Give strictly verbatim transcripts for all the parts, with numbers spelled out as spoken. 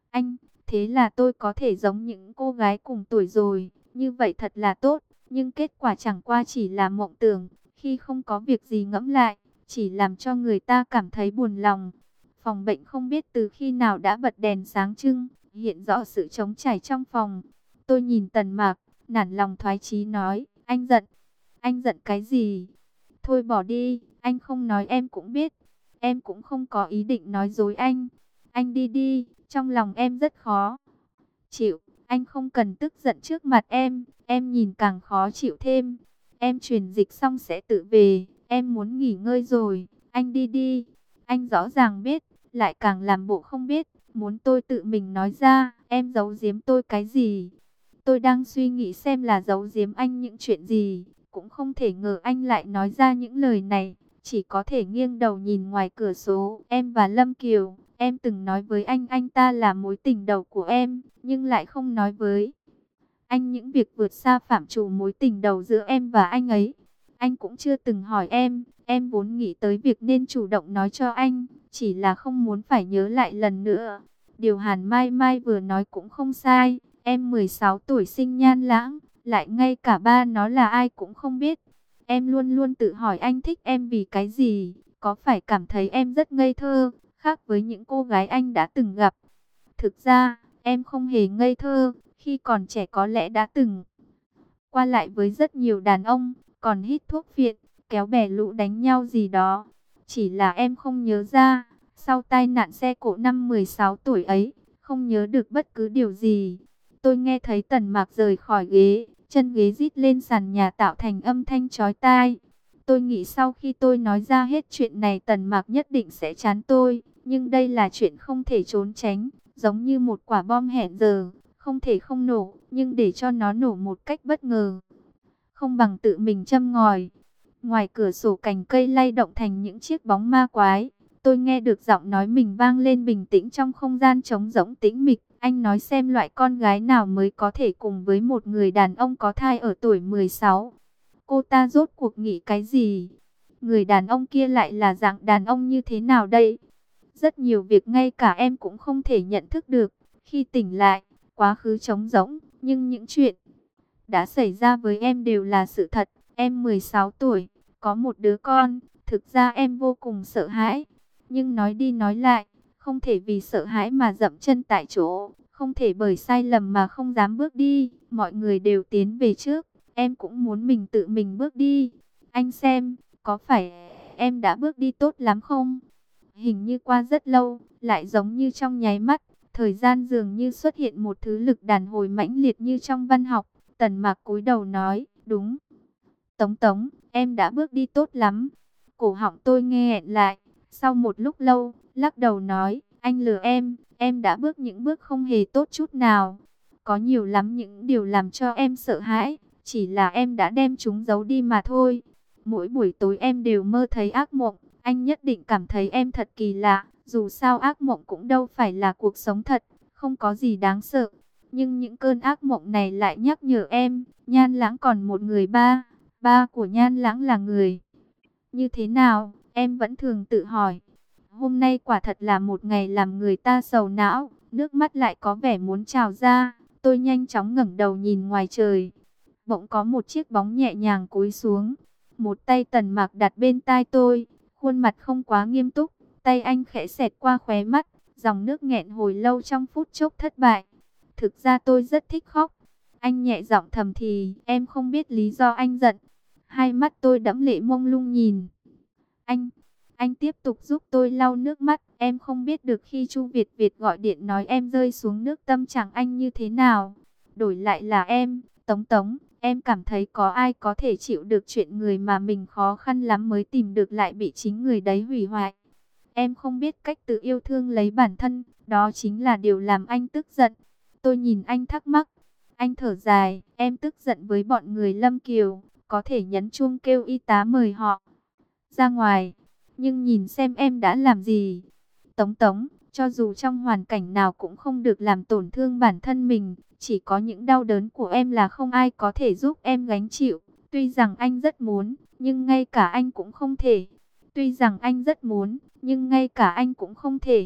Anh, thế là tôi có thể giống những cô gái cùng tuổi rồi, như vậy thật là tốt. Nhưng kết quả chẳng qua chỉ là mộng tưởng, khi không có việc gì ngẫm lại, chỉ làm cho người ta cảm thấy buồn lòng. Phòng bệnh không biết từ khi nào đã bật đèn sáng trưng, hiện rõ sự trống trải trong phòng. Tôi nhìn Tần Mạc, nản lòng thoái chí nói, anh giận, anh giận cái gì? Thôi bỏ đi, anh không nói em cũng biết, em cũng không có ý định nói dối anh. Anh đi đi, trong lòng em rất khó chịu, anh không cần tức giận trước mặt em, em nhìn càng khó chịu thêm. Em truyền dịch xong sẽ tự về, em muốn nghỉ ngơi rồi, anh đi đi. Anh rõ ràng biết, lại càng làm bộ không biết, muốn tôi tự mình nói ra, em giấu giếm tôi cái gì? Tôi đang suy nghĩ xem là giấu giếm anh những chuyện gì, cũng không thể ngờ anh lại nói ra những lời này, chỉ có thể nghiêng đầu nhìn ngoài cửa sổ. Em và Lâm Kiều, em từng nói với anh anh ta là mối tình đầu của em, nhưng lại không nói với anh những việc vượt xa phạm trù mối tình đầu giữa em và anh ấy. Anh cũng chưa từng hỏi em, em vốn nghĩ tới việc nên chủ động nói cho anh, chỉ là không muốn phải nhớ lại lần nữa. Điều Hàn Mai Mai vừa nói cũng không sai, em mười sáu tuổi sinh nhan lãng, lại ngay cả ba nó là ai cũng không biết. Em luôn luôn tự hỏi anh thích em vì cái gì, có phải cảm thấy em rất ngây thơ, khác với những cô gái anh đã từng gặp. Thực ra, em không hề ngây thơ, khi còn trẻ có lẽ đã từng qua lại với rất nhiều đàn ông, còn hít thuốc phiện, kéo bè lũ đánh nhau gì đó. Chỉ là em không nhớ ra, sau tai nạn xe cộ năm mười sáu tuổi ấy, không nhớ được bất cứ điều gì. Tôi nghe thấy Tần Mạc rời khỏi ghế, chân ghế rít lên sàn nhà tạo thành âm thanh chói tai. Tôi nghĩ sau khi tôi nói ra hết chuyện này Tần Mạc nhất định sẽ chán tôi, nhưng đây là chuyện không thể trốn tránh, giống như một quả bom hẹn giờ, không thể không nổ, nhưng để cho nó nổ một cách bất ngờ, không bằng tự mình châm ngòi. Ngoài cửa sổ cành cây lay động thành những chiếc bóng ma quái. Tôi nghe được giọng nói mình vang lên bình tĩnh trong không gian trống rỗng tĩnh mịch. Anh nói xem loại con gái nào mới có thể cùng với một người đàn ông có thai ở tuổi mười sáu. Cô ta rốt cuộc nghĩ cái gì? Người đàn ông kia lại là dạng đàn ông như thế nào đây? Rất nhiều việc ngay cả em cũng không thể nhận thức được. Khi tỉnh lại, quá khứ trống rỗng, nhưng những chuyện đã xảy ra với em đều là sự thật. Em mười sáu tuổi, có một đứa con, thực ra em vô cùng sợ hãi. Nhưng nói đi nói lại, không thể vì sợ hãi mà dậm chân tại chỗ, không thể bởi sai lầm mà không dám bước đi. Mọi người đều tiến về trước, em cũng muốn mình tự mình bước đi. Anh xem, có phải em đã bước đi tốt lắm không? Hình như qua rất lâu, lại giống như trong nháy mắt, thời gian dường như xuất hiện một thứ lực đàn hồi mãnh liệt như trong văn học. Tần Mạc cúi đầu nói, đúng. Tống Tống, em đã bước đi tốt lắm. Cổ họng tôi nghe nghẹn lại, sau một lúc lâu, lắc đầu nói, anh lừa em, em đã bước những bước không hề tốt chút nào. Có nhiều lắm những điều làm cho em sợ hãi, chỉ là em đã đem chúng giấu đi mà thôi. Mỗi buổi tối em đều mơ thấy ác mộng, anh nhất định cảm thấy em thật kỳ lạ, dù sao ác mộng cũng đâu phải là cuộc sống thật, không có gì đáng sợ. Nhưng những cơn ác mộng này lại nhắc nhở em, Nhan Lãng còn một người ba, ba của Nhan Lãng là người như thế nào, em vẫn thường tự hỏi. Hôm nay quả thật là một ngày làm người ta sầu não, nước mắt lại có vẻ muốn trào ra. Tôi nhanh chóng ngẩng đầu nhìn ngoài trời. Bỗng có một chiếc bóng nhẹ nhàng cúi xuống. Một tay Tần Mạc đặt bên tai tôi, khuôn mặt không quá nghiêm túc. Tay anh khẽ xẹt qua khóe mắt, dòng nước nghẹn hồi lâu trong phút chốc thất bại. Thực ra tôi rất thích khóc. Anh nhẹ giọng thầm thì, em không biết lý do anh giận. Hai mắt tôi đẫm lệ mông lung nhìn. Anh, anh tiếp tục giúp tôi lau nước mắt. Em không biết được khi Chu Việt Việt gọi điện nói em rơi xuống nước tâm trạng anh như thế nào. Đổi lại là em, Tống Tống, em cảm thấy có ai có thể chịu được chuyện người mà mình khó khăn lắm mới tìm được lại bị chính người đấy hủy hoại. Em không biết cách tự yêu thương lấy bản thân, đó chính là điều làm anh tức giận. Tôi nhìn anh thắc mắc. Anh thở dài, em tức giận với bọn người Lâm Kiều, có thể nhấn chuông kêu y tá mời họ ra ngoài. Nhưng nhìn xem em đã làm gì. Tống Tống, cho dù trong hoàn cảnh nào cũng không được làm tổn thương bản thân mình. Chỉ có những đau đớn của em là không ai có thể giúp em gánh chịu. Tuy rằng anh rất muốn, nhưng ngay cả anh cũng không thể. Tuy rằng anh rất muốn, nhưng ngay cả anh cũng không thể.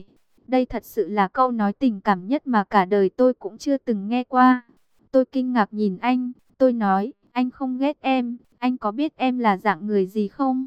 Đây thật sự là câu nói tình cảm nhất mà cả đời tôi cũng chưa từng nghe qua. Tôi kinh ngạc nhìn anh, tôi nói, anh không ghét em, anh có biết em là dạng người gì không?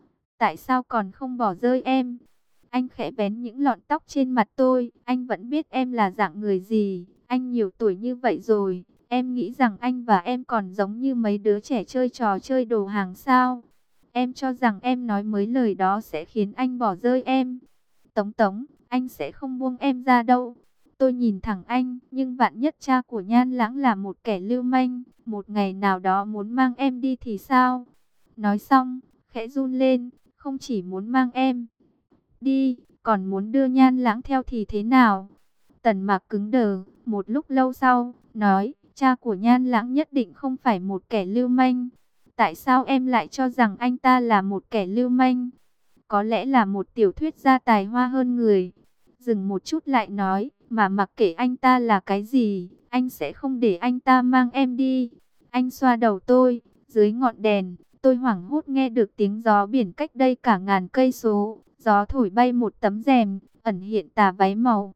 Tại sao còn không bỏ rơi em? Anh khẽ vén những lọn tóc trên mặt tôi, anh vẫn biết em là dạng người gì, anh nhiều tuổi như vậy rồi, em nghĩ rằng anh và em còn giống như mấy đứa trẻ chơi trò chơi đồ hàng sao? Em cho rằng em nói mấy lời đó sẽ khiến anh bỏ rơi em. Tống Tống, anh sẽ không buông em ra đâu. Tôi nhìn thẳng anh, nhưng vạn nhất cha của Nhan Lãng là một kẻ lưu manh, một ngày nào đó muốn mang em đi thì sao? Nói xong, khẽ run lên, không chỉ muốn mang em đi, còn muốn đưa Nhan Lãng theo thì thế nào? Tần Mạc cứng đờ, một lúc lâu sau, nói, cha của Nhan Lãng nhất định không phải một kẻ lưu manh. Tại sao em lại cho rằng anh ta là một kẻ lưu manh? Có lẽ là một tiểu thuyết gia tài hoa hơn người. Dừng một chút lại nói, mà mặc kệ anh ta là cái gì, anh sẽ không để anh ta mang em đi. Anh xoa đầu tôi, dưới ngọn đèn, tôi hoảng hốt nghe được tiếng gió biển cách đây cả ngàn cây số. Gió thổi bay một tấm rèm, ẩn hiện tà váy màu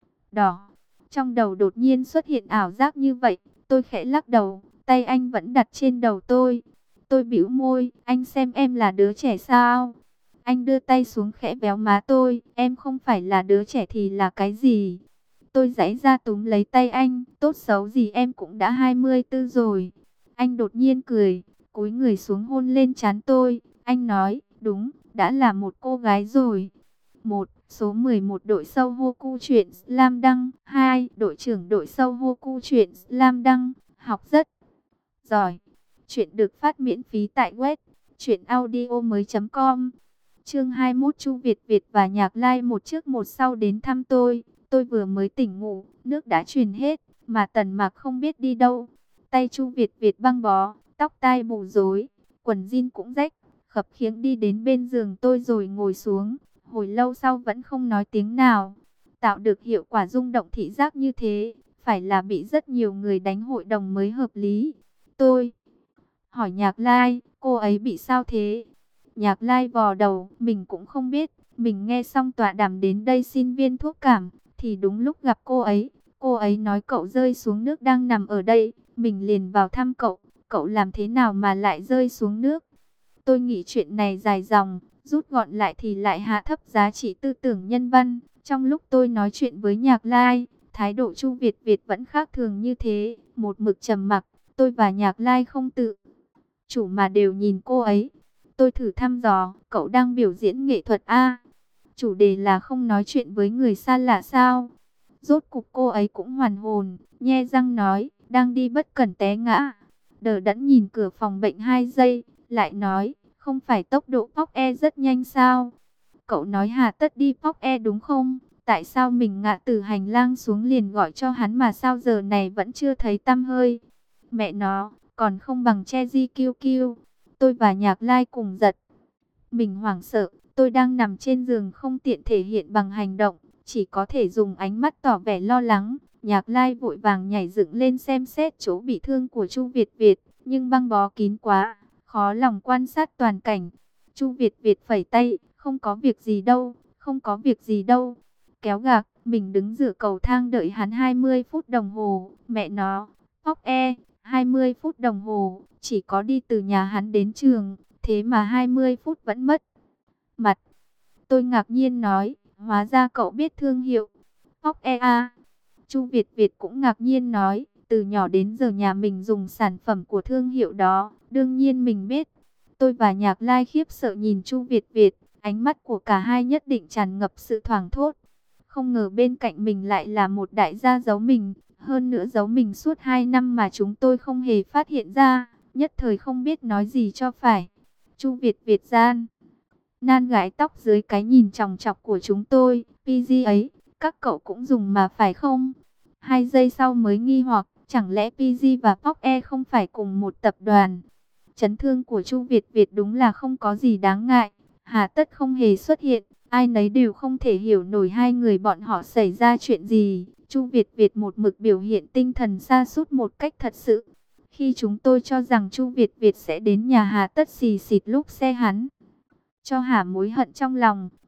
đỏ. Trong đầu đột nhiên xuất hiện ảo giác như vậy, tôi khẽ lắc đầu, tay anh vẫn đặt trên đầu tôi. Tôi bĩu môi, anh xem em là đứa trẻ sao? Anh đưa tay xuống khẽ véo má tôi, em không phải là đứa trẻ thì là cái gì? Tôi giãy ra túm lấy tay anh, tốt xấu gì em cũng đã hai mươi tư rồi. Anh đột nhiên cười, cúi người xuống hôn lên trán tôi. Anh nói, đúng, đã là một cô gái rồi. Một, số mười một đội sâu Hoku truyện Slam Đăng. Hai, đội trưởng đội sâu Hoku truyện Slam Đăng. Học rất giỏi. Chuyện được phát miễn phí tại web truyện audio mới chấm com. Chương hai mươi mốt, Chu Việt Việt và Nhạc Lai một trước một sau đến thăm tôi. Tôi vừa mới tỉnh ngủ, nước đã truyền hết, mà Tần Mạc không biết đi đâu. Tay Chu Việt Việt băng bó, tóc tai bù rối, quần jean cũng rách, khập khiễng đi đến bên giường tôi rồi ngồi xuống. Hồi lâu sau vẫn không nói tiếng nào. Tạo được hiệu quả rung động thị giác như thế, phải là bị rất nhiều người đánh hội đồng mới hợp lý. Tôi hỏi Nhạc Lai, cô ấy bị sao thế? Nhạc Lai vò đầu, mình cũng không biết. Mình nghe xong tọa đàm đến đây xin viên thuốc cảm, thì đúng lúc gặp cô ấy. Cô ấy nói cậu rơi xuống nước đang nằm ở đây. Mình liền vào thăm cậu. Cậu làm thế nào mà lại rơi xuống nước? Tôi nghĩ chuyện này dài dòng, rút gọn lại thì lại hạ thấp giá trị tư tưởng nhân văn. Trong lúc tôi nói chuyện với Nhạc Lai, thái độ Chu Việt Việt vẫn khác thường như thế. Một mực trầm mặc, tôi và Nhạc Lai không tự chủ mà đều nhìn cô ấy. Tôi thử thăm dò, cậu đang biểu diễn nghệ thuật a? Chủ đề là không nói chuyện với người xa lạ sao? Rốt cục cô ấy cũng hoàn hồn, nhe răng nói, đang đi bất cẩn té ngã. Đờ đẫn nhìn cửa phòng bệnh hai giây, lại nói, không phải tốc độ póc e rất nhanh sao? Cậu nói hà tất đi póc e đúng không? Tại sao mình ngã từ hành lang xuống liền gọi cho hắn mà sao giờ này vẫn chưa thấy tăm hơi? Mẹ nó, còn không bằng che di kiêu kiêu. Tôi và Nhạc Lai cùng giật mình hoảng sợ. Tôi đang nằm trên giường không tiện thể hiện bằng hành động, chỉ có thể dùng ánh mắt tỏ vẻ lo lắng. Nhạc Lai vội vàng nhảy dựng lên xem xét chỗ bị thương của Chu Việt Việt, nhưng băng bó kín quá, khó lòng quan sát toàn cảnh. Chu Việt Việt phẩy tay, không có việc gì đâu, không có việc gì đâu. Kéo gạc, mình đứng giữa cầu thang đợi hắn hai mươi phút đồng hồ. Mẹ nó, Phóc e, hai mươi phút đồng hồ, chỉ có đi từ nhà hắn đến trường, thế mà hai mươi phút vẫn mất. Mặt, tôi ngạc nhiên nói, hóa ra cậu biết thương hiệu Phóc e a. Chu Việt Việt cũng ngạc nhiên nói, từ nhỏ đến giờ nhà mình dùng sản phẩm của thương hiệu đó, đương nhiên mình biết. Tôi và Nhạc Lai khiếp sợ nhìn Chu Việt Việt, ánh mắt của cả hai nhất định tràn ngập sự thoảng thốt. Không ngờ bên cạnh mình lại là một đại gia giấu mình, hơn nữa giấu mình suốt hai năm mà chúng tôi không hề phát hiện ra, nhất thời không biết nói gì cho phải. Chu Việt Việt gian nan gãi tóc dưới cái nhìn chòng chọc của chúng tôi, pê giê ấy, các cậu cũng dùng mà phải không? Hai giây sau mới nghi hoặc, chẳng lẽ pê giê và póc e không phải cùng một tập đoàn? Chấn thương của Chu Việt Việt đúng là không có gì đáng ngại, hà tất không hề xuất hiện, ai nấy đều không thể hiểu nổi hai người bọn họ xảy ra chuyện gì. Chu Việt Việt một mực biểu hiện tinh thần sa sút một cách thật sự. Khi chúng tôi cho rằng Chu Việt Việt sẽ đến nhà hà tất xì xịt lúc xe hắn cho hả mối hận trong lòng,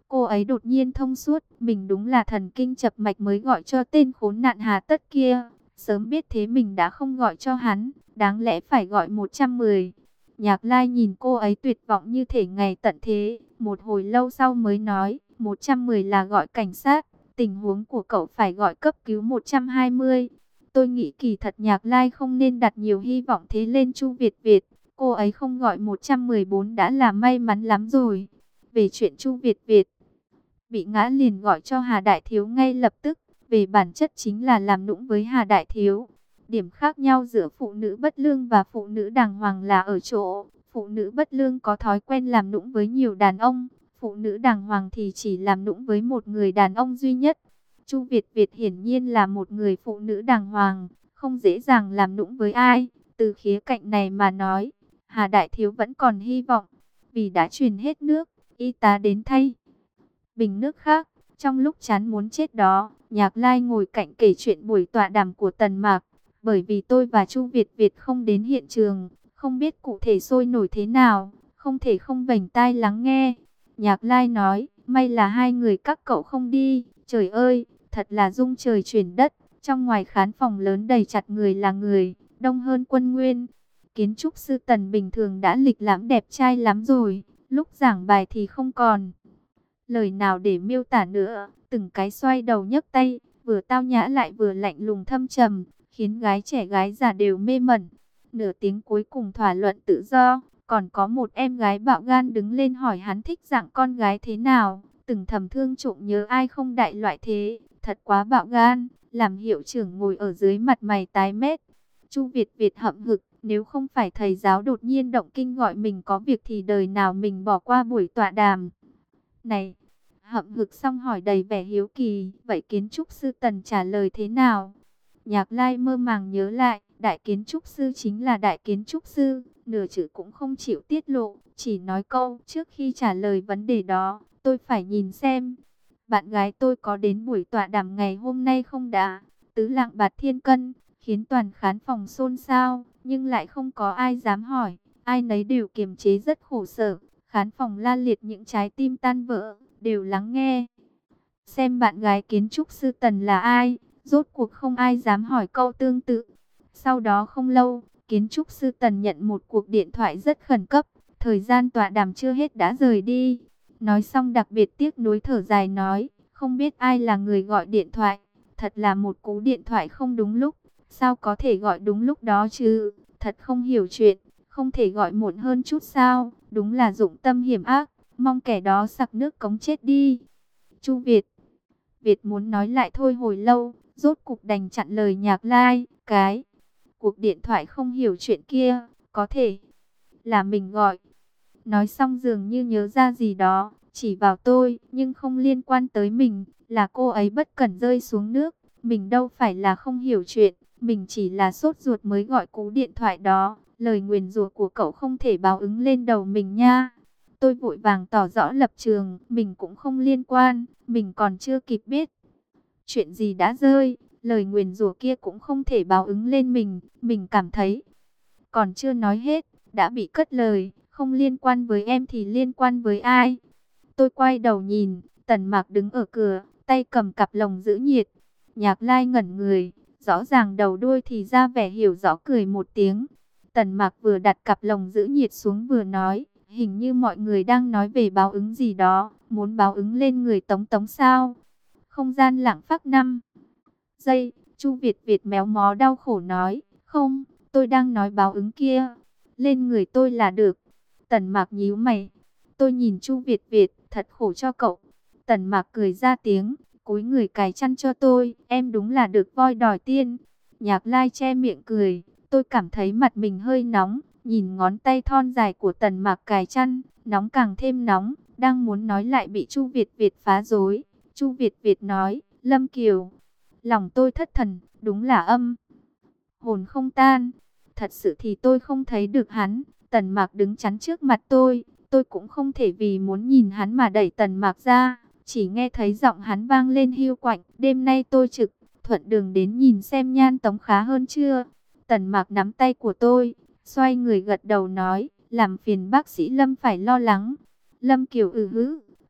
Cô ấy đột nhiên thông suốt, mình đúng là thần kinh chập mạch mới gọi cho tên khốn nạn hà tất kia. Sớm biết thế mình đã không gọi cho hắn, đáng lẽ phải gọi một trăm mười. Nhạc Lai nhìn cô ấy tuyệt vọng như thể ngày tận thế, một hồi lâu sau mới nói, một trăm mười là gọi cảnh sát, tình huống của cậu phải gọi cấp cứu một trăm hai mươi. Tôi nghĩ kỳ thật Nhạc Lai không nên đặt nhiều hy vọng thế lên Chu Việt Việt, cô ấy không gọi một trăm mười bốn đã là may mắn lắm rồi. Về chuyện Chu Việt Việt bị ngã liền gọi cho Hà Đại Thiếu ngay lập tức, về bản chất chính là làm nũng với Hà Đại Thiếu. Điểm khác nhau giữa phụ nữ bất lương và phụ nữ đàng hoàng là ở chỗ, phụ nữ bất lương có thói quen làm nũng với nhiều đàn ông, phụ nữ đàng hoàng thì chỉ làm nũng với một người đàn ông duy nhất. Chu Việt Việt hiển nhiên là một người phụ nữ đàng hoàng, không dễ dàng làm nũng với ai. Từ khía cạnh này mà nói, Hà Đại Thiếu vẫn còn hy vọng, vì đã truyền hết nước, y tá đến thay bình nước khác. Trong lúc chán muốn chết đó, Nhạc Lai ngồi cạnh kể chuyện buổi tọa đàm của Tần Mạc. Bởi vì tôi và Chu Việt Việt không đến hiện trường, không biết cụ thể sôi nổi thế nào, không thể không vành tai lắng nghe. Nhạc Lai nói, may là hai người các cậu không đi, trời ơi, thật là rung trời chuyển đất. Trong ngoài khán phòng lớn đầy chặt người là người, đông hơn quân nguyên. Kiến trúc sư Tần bình thường đã lịch lãm đẹp trai lắm rồi, lúc giảng bài thì không còn lời nào để miêu tả nữa, từng cái xoay đầu nhấc tay, vừa tao nhã lại vừa lạnh lùng thâm trầm, khiến gái trẻ gái già đều mê mẩn. Nửa tiếng cuối cùng thỏa luận tự do, còn có một em gái bạo gan đứng lên hỏi hắn thích dạng con gái thế nào, từng thầm thương trộm nhớ ai không đại loại thế, thật quá bạo gan, làm hiệu trưởng ngồi ở dưới mặt mày tái mét. Chu Việt Việt hậm hực, nếu không phải thầy giáo đột nhiên động kinh gọi mình có việc thì đời nào mình bỏ qua buổi tọa đàm này. Hậm hực xong hỏi đầy vẻ hiếu kỳ, vậy kiến trúc sư Tần trả lời thế nào? Nhạc Lai mơ màng nhớ lại, đại kiến trúc sư chính là đại kiến trúc sư, nửa chữ cũng không chịu tiết lộ, chỉ nói câu, trước khi trả lời vấn đề đó, tôi phải nhìn xem. Bạn gái tôi có đến buổi tọa đàm ngày hôm nay không đã? Tứ Lạng Bạt Thiên Cân, khiến toàn khán phòng xôn xao, nhưng lại không có ai dám hỏi, ai nấy đều kiềm chế rất khổ sở, khán phòng la liệt những trái tim tan vỡ, đều lắng nghe. Xem bạn gái kiến trúc sư Tần là ai, rốt cuộc không ai dám hỏi câu tương tự. Sau đó không lâu, kiến trúc sư Tần nhận một cuộc điện thoại rất khẩn cấp, thời gian tọa đàm chưa hết đã rời đi. Nói xong đặc biệt tiếc nuối thở dài nói, không biết ai là người gọi điện thoại, thật là một cú điện thoại không đúng lúc, sao có thể gọi đúng lúc đó chứ, thật không hiểu chuyện, không thể gọi muộn hơn chút sao, đúng là dụng tâm hiểm ác, mong kẻ đó sặc nước cống chết đi. Chu Việt Việt muốn nói lại thôi hồi lâu, rốt cục đành chặn lời Nhạc Lai, cái cuộc điện thoại không hiểu chuyện kia, có thể là mình gọi. Nói xong dường như nhớ ra gì đó, chỉ vào tôi, nhưng không liên quan tới mình, là cô ấy bất cẩn rơi xuống nước, mình đâu phải là không hiểu chuyện, mình chỉ là sốt ruột mới gọi cú điện thoại đó, lời nguyền rủa của cậu không thể báo ứng lên đầu mình nha. Tôi vội vàng tỏ rõ lập trường, mình cũng không liên quan, mình còn chưa kịp biết chuyện gì đã rơi, lời nguyền rủa kia cũng không thể báo ứng lên mình, mình cảm thấy. Còn chưa nói hết, đã bị cất lời, không liên quan với em thì liên quan với ai? Tôi quay đầu nhìn, Tần Mạc đứng ở cửa, tay cầm cặp lồng giữ nhiệt. Nhạc Lai ngẩn người, rõ ràng đầu đuôi thì ra vẻ hiểu rõ cười một tiếng. Tần Mạc vừa đặt cặp lồng giữ nhiệt xuống vừa nói, hình như mọi người đang nói về báo ứng gì đó, muốn báo ứng lên người Tống Tống sao? Không gian lặng phắc năm giây, Chu Việt Việt méo mó đau khổ nói, không, tôi đang nói báo ứng kia, lên người tôi là được. Tần Mạc nhíu mày, tôi nhìn Chu Việt Việt, thật khổ cho cậu. Tần Mạc cười ra tiếng, cúi người cài chăn cho tôi, em đúng là được voi đòi tiên. Nhạc Lai che miệng cười, tôi cảm thấy mặt mình hơi nóng, nhìn ngón tay thon dài của Tần Mạc cài chăn, nóng càng thêm nóng, đang muốn nói lại bị Chu Việt Việt phá rối. Chu Việt Việt nói, Lâm Kiều, lòng tôi thất thần, đúng là âm hồn không tan. Thật sự thì tôi không thấy được hắn. Tần Mạc đứng chắn trước mặt tôi, tôi cũng không thể vì muốn nhìn hắn mà đẩy Tần Mạc ra. Chỉ nghe thấy giọng hắn vang lên hiu quạnh, đêm nay tôi trực, thuận đường đến nhìn xem Nhan Tống khá hơn chưa. Tần Mạc nắm tay của tôi, xoay người gật đầu nói, làm phiền bác sĩ Lâm phải lo lắng. Lâm Kiều ừ hứ,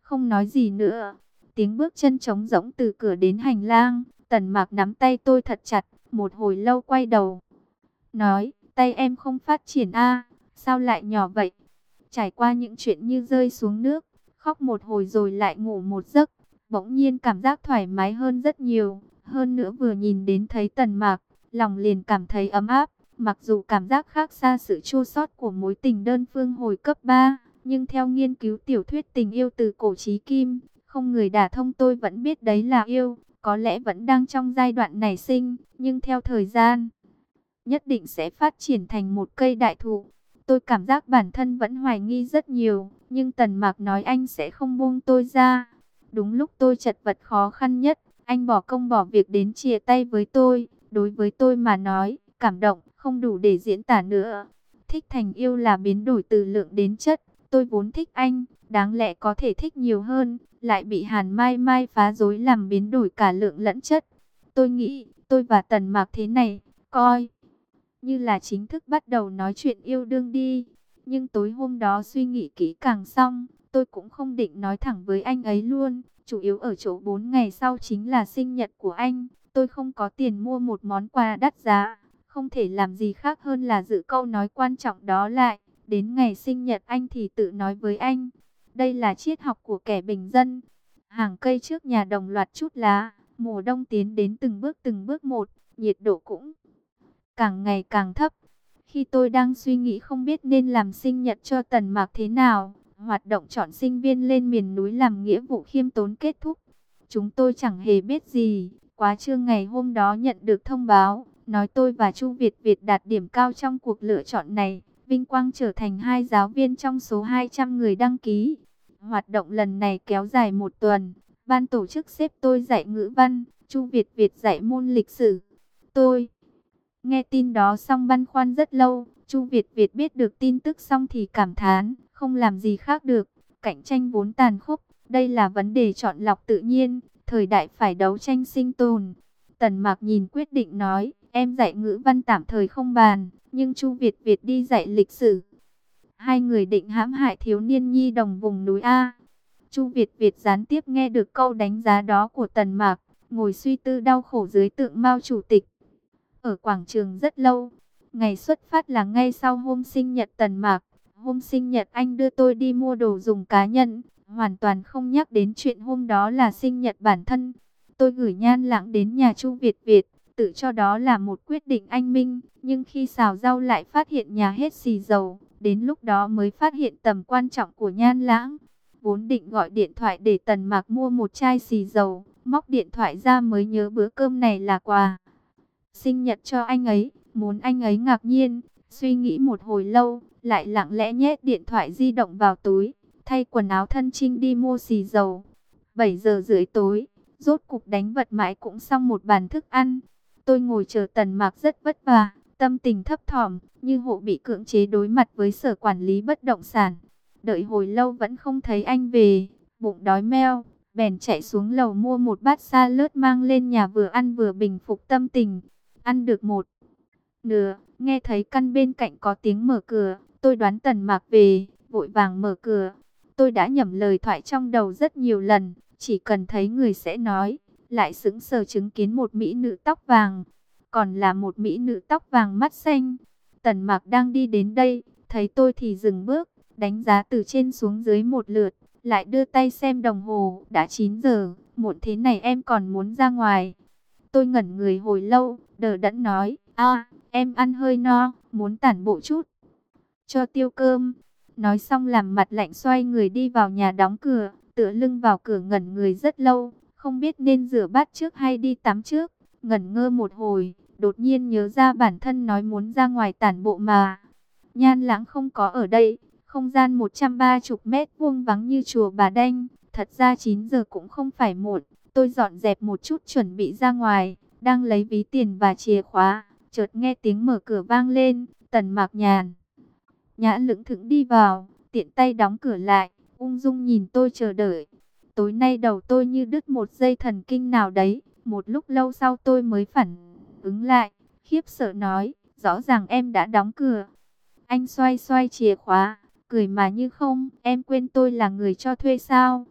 không nói gì nữa. Tiếng bước chân trống rỗng từ cửa đến hành lang. Tần Mạc nắm tay tôi thật chặt, một hồi lâu quay đầu. Nói, tay em không phát triển a, sao lại nhỏ vậy? Trải qua những chuyện như rơi xuống nước, khóc một hồi rồi lại ngủ một giấc. Bỗng nhiên cảm giác thoải mái hơn rất nhiều. Hơn nữa vừa nhìn đến thấy Tần Mạc, lòng liền cảm thấy ấm áp. Mặc dù cảm giác khác xa sự chua xót của mối tình đơn phương hồi cấp ba, nhưng theo nghiên cứu tiểu thuyết tình yêu từ cổ chí kim, không người đả thông tôi vẫn biết đấy là yêu. Có lẽ vẫn đang trong giai đoạn nảy sinh, nhưng theo thời gian, nhất định sẽ phát triển thành một cây đại thụ. Tôi cảm giác bản thân vẫn hoài nghi rất nhiều, nhưng Tần Mạc nói anh sẽ không buông tôi ra. Đúng lúc tôi chật vật khó khăn nhất, anh bỏ công bỏ việc đến chia tay với tôi. Đối với tôi mà nói, cảm động không đủ để diễn tả nữa. Thích thành yêu là biến đổi từ lượng đến chất. Tôi vốn thích anh, đáng lẽ có thể thích nhiều hơn, lại bị Hàn Mai Mai phá rối làm biến đổi cả lượng lẫn chất. Tôi nghĩ, tôi và Tần Mạc thế này, coi như là chính thức bắt đầu nói chuyện yêu đương đi. Nhưng tối hôm đó suy nghĩ kỹ càng xong, tôi cũng không định nói thẳng với anh ấy luôn. Chủ yếu ở chỗ bốn ngày sau chính là sinh nhật của anh. Tôi không có tiền mua một món quà đắt giá, không thể làm gì khác hơn là giữ câu nói quan trọng đó lại. Đến ngày sinh nhật anh thì tự nói với anh. Đây là triết học của kẻ bình dân. Hàng cây trước nhà đồng loạt chút lá, mùa đông tiến đến từng bước từng bước một, nhiệt độ cũng càng ngày càng thấp. Khi tôi đang suy nghĩ không biết nên làm sinh nhật cho Tần Mạc thế nào, hoạt động chọn sinh viên lên miền núi làm nghĩa vụ khiêm tốn kết thúc. Chúng tôi chẳng hề biết gì, quá trưa ngày hôm đó nhận được thông báo, nói tôi và Chu Việt Việt đạt điểm cao trong cuộc lựa chọn này, vinh quang trở thành hai giáo viên trong số hai trăm người đăng ký. Hoạt động lần này kéo dài một tuần, ban tổ chức xếp tôi dạy ngữ văn, Chu Việt Việt dạy môn lịch sử. Tôi nghe tin đó xong băn khoăn rất lâu. Chu Việt Việt biết được tin tức xong thì cảm thán, không làm gì khác được. Cạnh tranh vốn tàn khốc, đây là vấn đề chọn lọc tự nhiên, thời đại phải đấu tranh sinh tồn. Tần Mạc nhìn quyết định nói, em dạy ngữ văn tạm thời không bàn, nhưng Chu Việt Việt đi dạy lịch sử. Hai người định hãm hại thiếu niên nhi đồng vùng núi A. Chu Việt Việt gián tiếp nghe được câu đánh giá đó của Tần Mạc, ngồi suy tư đau khổ dưới tượng Mao Chủ tịch ở quảng trường rất lâu. Ngày xuất phát là ngay sau hôm sinh nhật Tần Mạc. Hôm sinh nhật anh đưa tôi đi mua đồ dùng cá nhân, hoàn toàn không nhắc đến chuyện hôm đó là sinh nhật bản thân. Tôi gửi Nhan Lãng đến nhà Chu Việt Việt, tự cho đó là một quyết định anh minh, nhưng khi xào rau lại phát hiện nhà hết xì dầu, đến lúc đó mới phát hiện tầm quan trọng của Nhan Lãng. Vốn định gọi điện thoại để Tần Mạc mua một chai xì dầu, móc điện thoại ra mới nhớ bữa cơm này là quà sinh nhật cho anh ấy, muốn anh ấy ngạc nhiên. Suy nghĩ một hồi lâu, lại lặng lẽ nhét điện thoại di động vào túi, thay quần áo thân chinh đi mua xì dầu. bảy giờ rưỡi tối, rốt cục đánh vật mãi cũng xong một bàn thức ăn. Tôi ngồi chờ Tần Mạc rất vất vả, tâm tình thấp thỏm, như hộ bị cưỡng chế đối mặt với sở quản lý bất động sản. Đợi hồi lâu vẫn không thấy anh về, bụng đói meo, bèn chạy xuống lầu mua một bát salad mang lên nhà vừa ăn vừa bình phục tâm tình. Ăn được một nửa, nghe thấy căn bên cạnh có tiếng mở cửa, tôi đoán Tần Mạc về, vội vàng mở cửa. Tôi đã nhẩm lời thoại trong đầu rất nhiều lần, chỉ cần thấy người sẽ nói, lại sững sờ chứng kiến một mỹ nữ tóc vàng, còn là một mỹ nữ tóc vàng mắt xanh. Tần Mạc đang đi đến đây, thấy tôi thì dừng bước, đánh giá từ trên xuống dưới một lượt, lại đưa tay xem đồng hồ, đã chín giờ, muộn thế này em còn muốn ra ngoài. Tôi ngẩn người hồi lâu, đờ đẫn nói, a, em ăn hơi no, muốn tản bộ chút, cho tiêu cơm. Nói xong làm mặt lạnh xoay người đi vào nhà đóng cửa, tựa lưng vào cửa ngẩn người rất lâu, không biết nên rửa bát trước hay đi tắm trước. Ngẩn ngơ một hồi, đột nhiên nhớ ra bản thân nói muốn ra ngoài tản bộ mà. Nhan Lãng không có ở đây, không gian một trăm ba mươi mét vuông vắng như chùa Bà Đanh. Thật ra chín giờ cũng không phải muộn. Tôi dọn dẹp một chút chuẩn bị ra ngoài, đang lấy ví tiền và chìa khóa, chợt nghe tiếng mở cửa vang lên. Tần Mạc nhàn nhã lững thững đi vào, tiện tay đóng cửa lại, ung dung nhìn tôi chờ đợi. Tối nay đầu tôi như đứt một dây thần kinh nào đấy, một lúc lâu sau tôi mới phản ứng lại, khiếp sợ nói, rõ ràng em đã đóng cửa. Anh xoay xoay chìa khóa, cười mà như không, em quên tôi là người cho thuê sao?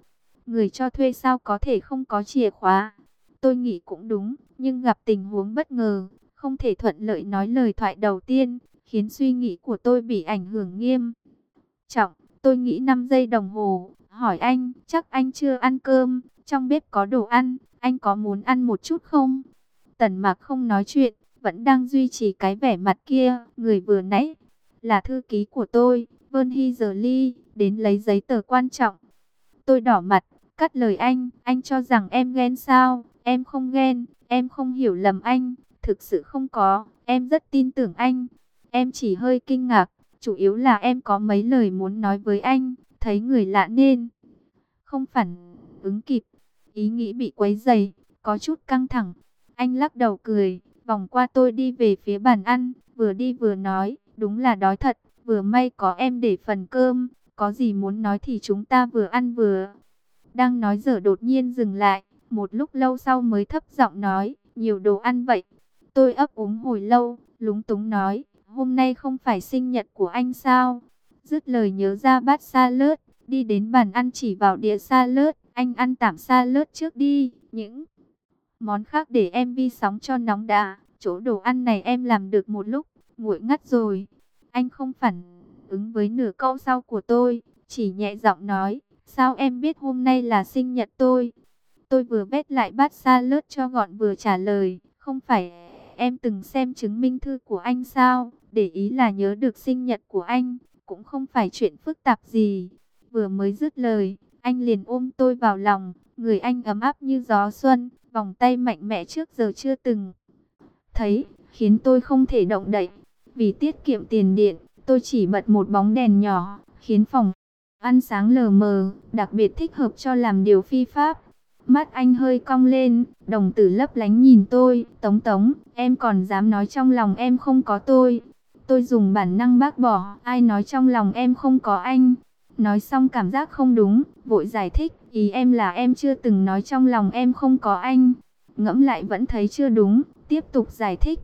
người cho thuê sao có thể không có chìa khóa. Tôi nghĩ cũng đúng, nhưng gặp tình huống bất ngờ, không thể thuận lợi nói lời thoại đầu tiên, khiến suy nghĩ của tôi bị ảnh hưởng nghiêm trọng. Tôi nghĩ năm giây đồng hồ, hỏi anh, chắc anh chưa ăn cơm, trong bếp có đồ ăn, anh có muốn ăn một chút không? Tần Mạc không nói chuyện, vẫn đang duy trì cái vẻ mặt kia, người vừa nãy là thư ký của tôi, Vân Hy Giờ Ly, đến lấy giấy tờ quan trọng. Tôi đỏ mặt, cắt lời anh, anh cho rằng em ghen sao? Em không ghen, em không hiểu lầm anh, thực sự không có, em rất tin tưởng anh. Em chỉ hơi kinh ngạc, chủ yếu là em có mấy lời muốn nói với anh, thấy người lạ nên không phản ứng kịp, ý nghĩ bị quấy rầy, có chút căng thẳng. Anh lắc đầu cười, vòng qua tôi đi về phía bàn ăn, vừa đi vừa nói, đúng là đói thật, vừa may có em để phần cơm, có gì muốn nói thì chúng ta vừa ăn vừa. Đang nói dở đột nhiên dừng lại, một lúc lâu sau mới thấp giọng nói, nhiều đồ ăn vậy. Tôi ấp úng hồi lâu, lúng túng nói, hôm nay không phải sinh nhật của anh sao? Dứt lời nhớ ra bát salad, đi đến bàn ăn chỉ vào đĩa salad, anh ăn tạm salad trước đi, những món khác để em vi sóng cho nóng đã. Chỗ đồ ăn này em làm được một lúc, nguội ngắt rồi. Anh không phản ứng với nửa câu sau của tôi, chỉ nhẹ giọng nói, sao em biết hôm nay là sinh nhật tôi? Tôi vừa vét lại bát salad cho gọn vừa trả lời, không phải em từng xem chứng minh thư của anh sao? Để ý là nhớ được sinh nhật của anh, cũng không phải chuyện phức tạp gì. Vừa mới dứt lời, anh liền ôm tôi vào lòng, người anh ấm áp như gió xuân, vòng tay mạnh mẽ trước giờ chưa từng thấy, khiến tôi không thể động đậy. Vì tiết kiệm tiền điện, tôi chỉ bật một bóng đèn nhỏ, khiến phòng ăn sáng lờ mờ, đặc biệt thích hợp cho làm điều phi pháp. Mắt anh hơi cong lên, đồng tử lấp lánh nhìn tôi, Tống Tống, em còn dám nói trong lòng em không có tôi. Tôi dùng bản năng bác bỏ, ai nói trong lòng em không có anh. Nói xong cảm giác không đúng, vội giải thích, ý em là em chưa từng nói trong lòng em không có anh. Ngẫm lại vẫn thấy chưa đúng, tiếp tục giải thích.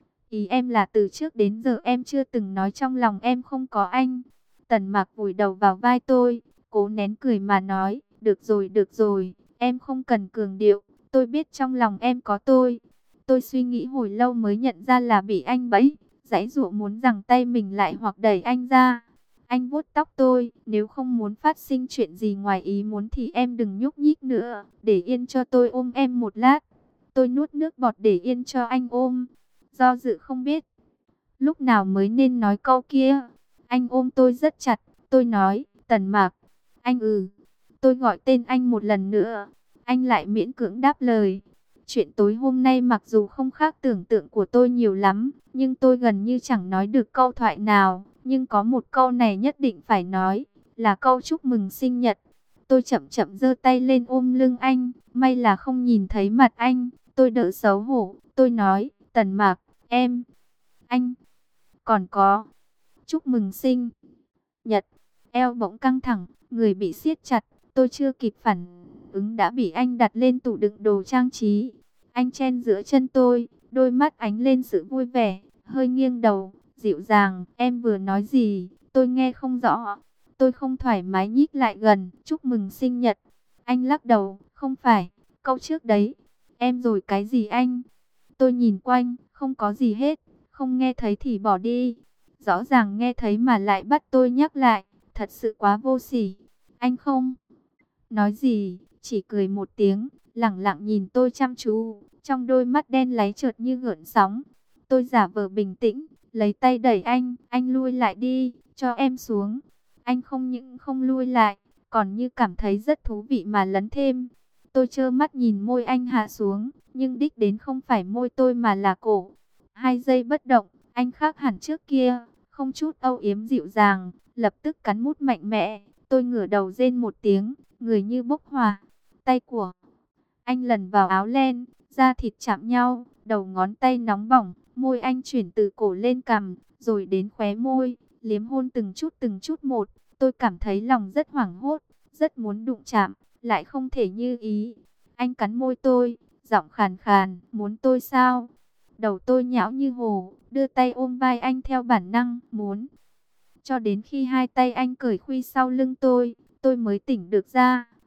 Ý em là từ trước đến giờ em chưa từng nói trong lòng em không có anh. Tần Mạc vùi đầu vào vai tôi, cố nén cười mà nói, được rồi được rồi, em không cần cường điệu, tôi biết trong lòng em có tôi. Tôi suy nghĩ hồi lâu mới nhận ra là bị anh bẫy, giãy giụa muốn giằng tay mình lại hoặc đẩy anh ra. Anh vuốt tóc tôi, nếu không muốn phát sinh chuyện gì ngoài ý muốn thì em đừng nhúc nhích nữa, để yên cho tôi ôm em một lát. Tôi nuốt nước bọt để yên cho anh ôm, do dự không biết lúc nào mới nên nói câu kia. Anh ôm tôi rất chặt, tôi nói, Tần Mạc, anh ừ. Tôi gọi tên anh một lần nữa, anh lại miễn cưỡng đáp lời. Chuyện tối hôm nay mặc dù không khác tưởng tượng của tôi nhiều lắm, nhưng tôi gần như chẳng nói được câu thoại nào. Nhưng có một câu này nhất định phải nói, là câu chúc mừng sinh nhật. Tôi chậm chậm giơ tay lên ôm lưng anh, may là không nhìn thấy mặt anh. Tôi đỡ xấu hổ, tôi nói, Tần Mạc, em, anh, còn có, chúc mừng sinh nhật. Eo bỗng căng thẳng, người bị siết chặt, tôi chưa kịp phản ứng đã bị anh đặt lên tủ đựng đồ trang trí. Anh chen giữa chân tôi, đôi mắt ánh lên sự vui vẻ, hơi nghiêng đầu, dịu dàng, em vừa nói gì, tôi nghe không rõ. Tôi không thoải mái nhích lại gần, chúc mừng sinh nhật. Anh lắc đầu, không phải, câu trước đấy. Em rồi cái gì anh? Tôi nhìn quanh, không có gì hết, không nghe thấy thì bỏ đi. Rõ ràng nghe thấy mà lại bắt tôi nhắc lại, thật sự quá vô sỉ. Anh không nói gì, chỉ cười một tiếng, lẳng lặng nhìn tôi chăm chú, trong đôi mắt đen láy chợt như gợn sóng. Tôi giả vờ bình tĩnh, lấy tay đẩy anh, anh lui lại đi, cho em xuống. Anh không những không lui lại, còn như cảm thấy rất thú vị mà lấn thêm. Tôi trơ mắt nhìn môi anh hạ xuống, nhưng đích đến không phải môi tôi mà là cổ. Hai giây bất động, anh khác hẳn trước kia, không chút âu yếm dịu dàng, lập tức cắn mút mạnh mẽ. Tôi ngửa đầu rên một tiếng, người như bốc hỏa. Tay của anh lần vào áo len, da thịt chạm nhau, đầu ngón tay nóng bỏng, môi anh chuyển từ cổ lên cằm, rồi đến khóe môi, liếm hôn từng chút từng chút một. Tôi cảm thấy lòng rất hoảng hốt, rất muốn đụng chạm, lại không thể như ý. Anh cắn môi tôi, giọng khàn khàn, muốn tôi sao? Đầu tôi nhão như hồ, đưa tay ôm vai anh theo bản năng, muốn. Cho đến khi hai tay anh cởi khuy sau lưng tôi, tôi mới tỉnh được ra,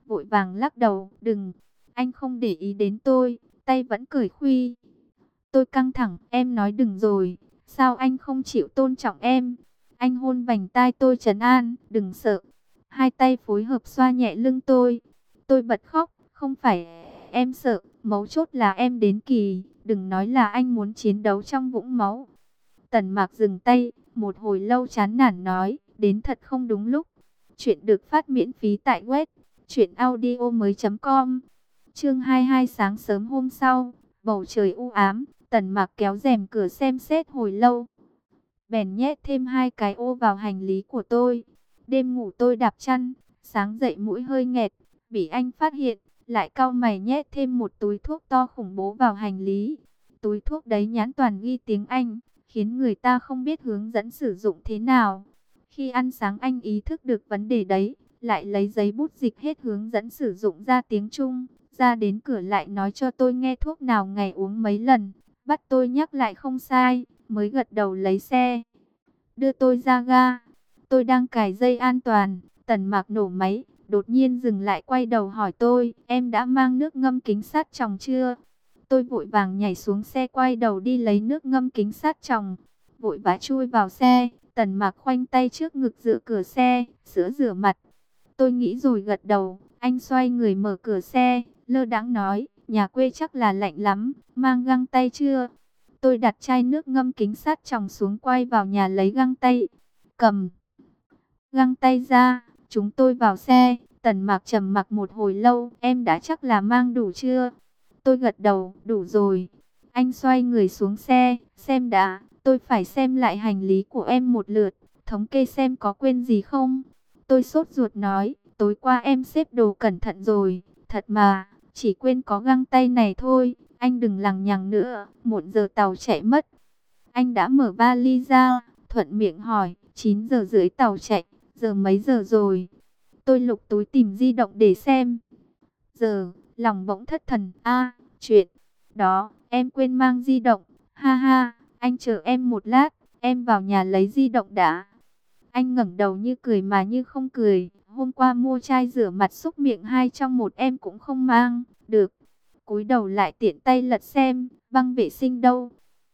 vội vàng lắc đầu, đừng, anh không để ý đến tôi, tay vẫn cởi khuy. Tôi căng thẳng, em nói đừng rồi, sao anh không chịu tôn trọng em? Anh hôn vành tai tôi trấn an, đừng sợ. Hai tay phối hợp xoa nhẹ lưng tôi. Tôi bật khóc, không phải em sợ, mấu chốt là em đến kỳ, đừng nói là anh muốn chiến đấu trong vũng máu. Tần Mạc dừng tay, một hồi lâu chán nản nói, đến thật không đúng lúc. Chuyện được phát miễn phí tại web truyện audio mới chấm com. Chương hai mươi hai sáng sớm hôm sau, bầu trời u ám, Tần Mạc kéo rèm cửa xem xét hồi lâu. Bèn nhét thêm hai cái ô vào hành lý của tôi. Đêm ngủ tôi đạp chăn, sáng dậy mũi hơi nghẹt, bị anh phát hiện, lại cau mày nhét thêm một túi thuốc to khủng bố vào hành lý. Túi thuốc đấy nhãn toàn ghi tiếng Anh, khiến người ta không biết hướng dẫn sử dụng thế nào. Khi ăn sáng anh ý thức được vấn đề đấy, lại lấy giấy bút dịch hết hướng dẫn sử dụng ra tiếng Trung, ra đến cửa lại nói cho tôi nghe thuốc nào ngày uống mấy lần, bắt tôi nhắc lại không sai, mới gật đầu lấy xe. Đưa tôi ra ga, tôi đang cài dây an toàn, Tần Mạc nổ máy, đột nhiên dừng lại quay đầu hỏi tôi, em đã mang nước ngâm kính sát tròng chưa? Tôi vội vàng nhảy xuống xe quay đầu đi lấy nước ngâm kính sát tròng, vội vã chui vào xe. Tần Mạc khoanh tay trước ngực dựa cửa xe, sữa rửa mặt. Tôi nghĩ rồi gật đầu, anh xoay người mở cửa xe, lơ đãng nói, nhà quê chắc là lạnh lắm, mang găng tay chưa? Tôi đặt chai nước ngâm kính sát tròng xuống quay vào nhà lấy găng tay, cầm găng tay ra, chúng tôi vào xe. Tần Mạc trầm mặc một hồi lâu, em đã chắc là mang đủ chưa? Tôi gật đầu, đủ rồi. Anh xoay người xuống xe, xem đã, tôi phải xem lại hành lý của em một lượt, thống kê xem có quên gì không. Tôi sốt ruột nói, tối qua em xếp đồ cẩn thận rồi, thật mà, chỉ quên có găng tay này thôi, anh đừng lằng nhằng nữa, muộn giờ tàu chạy mất. Anh đã mở vali ra, thuận miệng hỏi, chín giờ rưỡi tàu chạy, giờ mấy giờ rồi? Tôi lục túi tìm di động để xem. Giờ, lòng bỗng thất thần, a chuyện đó, em quên mang di động, ha ha, anh chờ em một lát, em vào nhà lấy di động đã. Anh ngẩng đầu như cười mà như không cười, hôm qua mua chai rửa mặt xúc miệng hai trong một em cũng không mang, được. Cúi đầu lại tiện tay lật xem, băng vệ sinh đâu.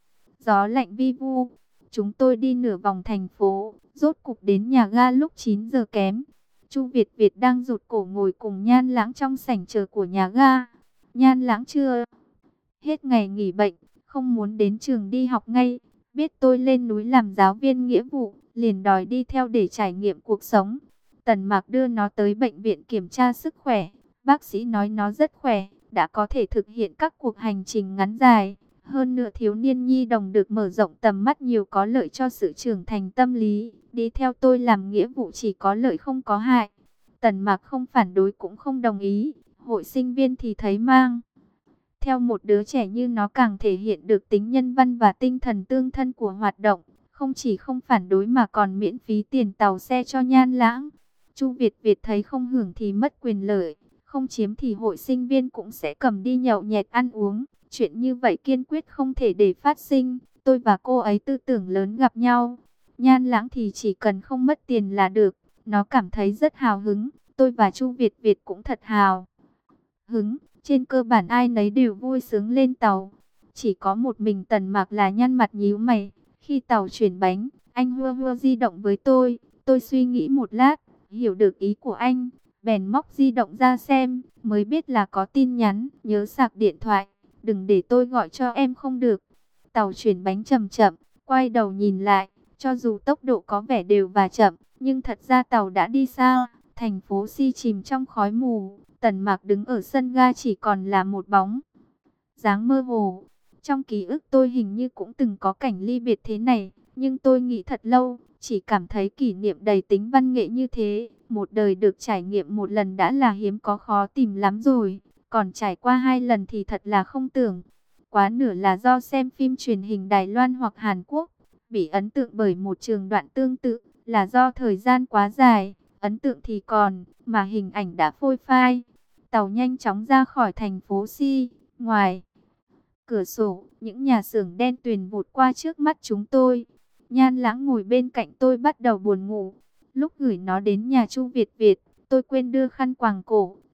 Gió lạnh vi vu, chúng tôi đi nửa vòng thành phố, rốt cục đến nhà ga lúc chín giờ kém. Chu Việt Việt đang rụt cổ ngồi cùng Nhan Lãng trong sảnh chờ của nhà ga. Nhan Lãng chưa hết ngày nghỉ bệnh, không muốn đến trường đi học ngay. Biết tôi lên núi làm giáo viên nghĩa vụ, liền đòi đi theo để trải nghiệm cuộc sống. Tần Mạc đưa nó tới bệnh viện kiểm tra sức khỏe. Bác sĩ nói nó rất khỏe, đã có thể thực hiện các cuộc hành trình ngắn dài. Hơn nữa thiếu niên nhi đồng được mở rộng tầm mắt nhiều có lợi cho sự trưởng thành tâm lý. Đi theo tôi làm nghĩa vụ chỉ có lợi không có hại. Tần Mạc không phản đối cũng không đồng ý. Hội sinh viên thì thấy mang theo một đứa trẻ như nó càng thể hiện được tính nhân văn và tinh thần tương thân của hoạt động. Không chỉ không phản đối mà còn miễn phí tiền tàu xe cho Nhan Lãng. Chu Việt Việt thấy không hưởng thì mất quyền lợi, không chiếm thì hội sinh viên cũng sẽ cầm đi nhậu nhẹt ăn uống. Chuyện như vậy kiên quyết không thể để phát sinh. Tôi và cô ấy tư tưởng lớn gặp nhau. Nhan Lãng thì chỉ cần không mất tiền là được. Nó cảm thấy rất hào hứng. Tôi và Chu Việt Việt cũng thật hào hứng. Trên cơ bản ai nấy đều vui sướng lên tàu. Chỉ có một mình Tần Mạc là nhăn mặt nhíu mày. Khi tàu chuyển bánh, anh hua hua di động với tôi. Tôi suy nghĩ một lát, hiểu được ý của anh. Bèn móc di động ra xem, mới biết là có tin nhắn, nhớ sạc điện thoại. Đừng để tôi gọi cho em không được. Tàu chuyển bánh chậm chậm, quay đầu nhìn lại. Cho dù tốc độ có vẻ đều và chậm, nhưng thật ra tàu đã đi xa. Thành phố si chìm trong khói mù. Tần Mạc đứng ở sân ga chỉ còn là một bóng dáng mơ hồ. Trong ký ức tôi hình như cũng từng có cảnh ly biệt thế này, nhưng tôi nghĩ thật lâu, chỉ cảm thấy kỷ niệm đầy tính văn nghệ như thế. Một đời được trải nghiệm một lần đã là hiếm có khó tìm lắm rồi, còn trải qua hai lần thì thật là không tưởng. Quá nửa là do xem phim truyền hình Đài Loan hoặc Hàn Quốc, bị ấn tượng bởi một trường đoạn tương tự, là do thời gian quá dài, ấn tượng thì còn, mà hình ảnh đã phôi phai. Tàu nhanh chóng ra khỏi thành phố Si, ngoài cửa sổ, những nhà xưởng đen tuyền vụt qua trước mắt chúng tôi. Nhan Lãng ngồi bên cạnh tôi bắt đầu buồn ngủ. Lúc gửi nó đến nhà Chu Việt Việt, tôi quên đưa khăn quàng cổ,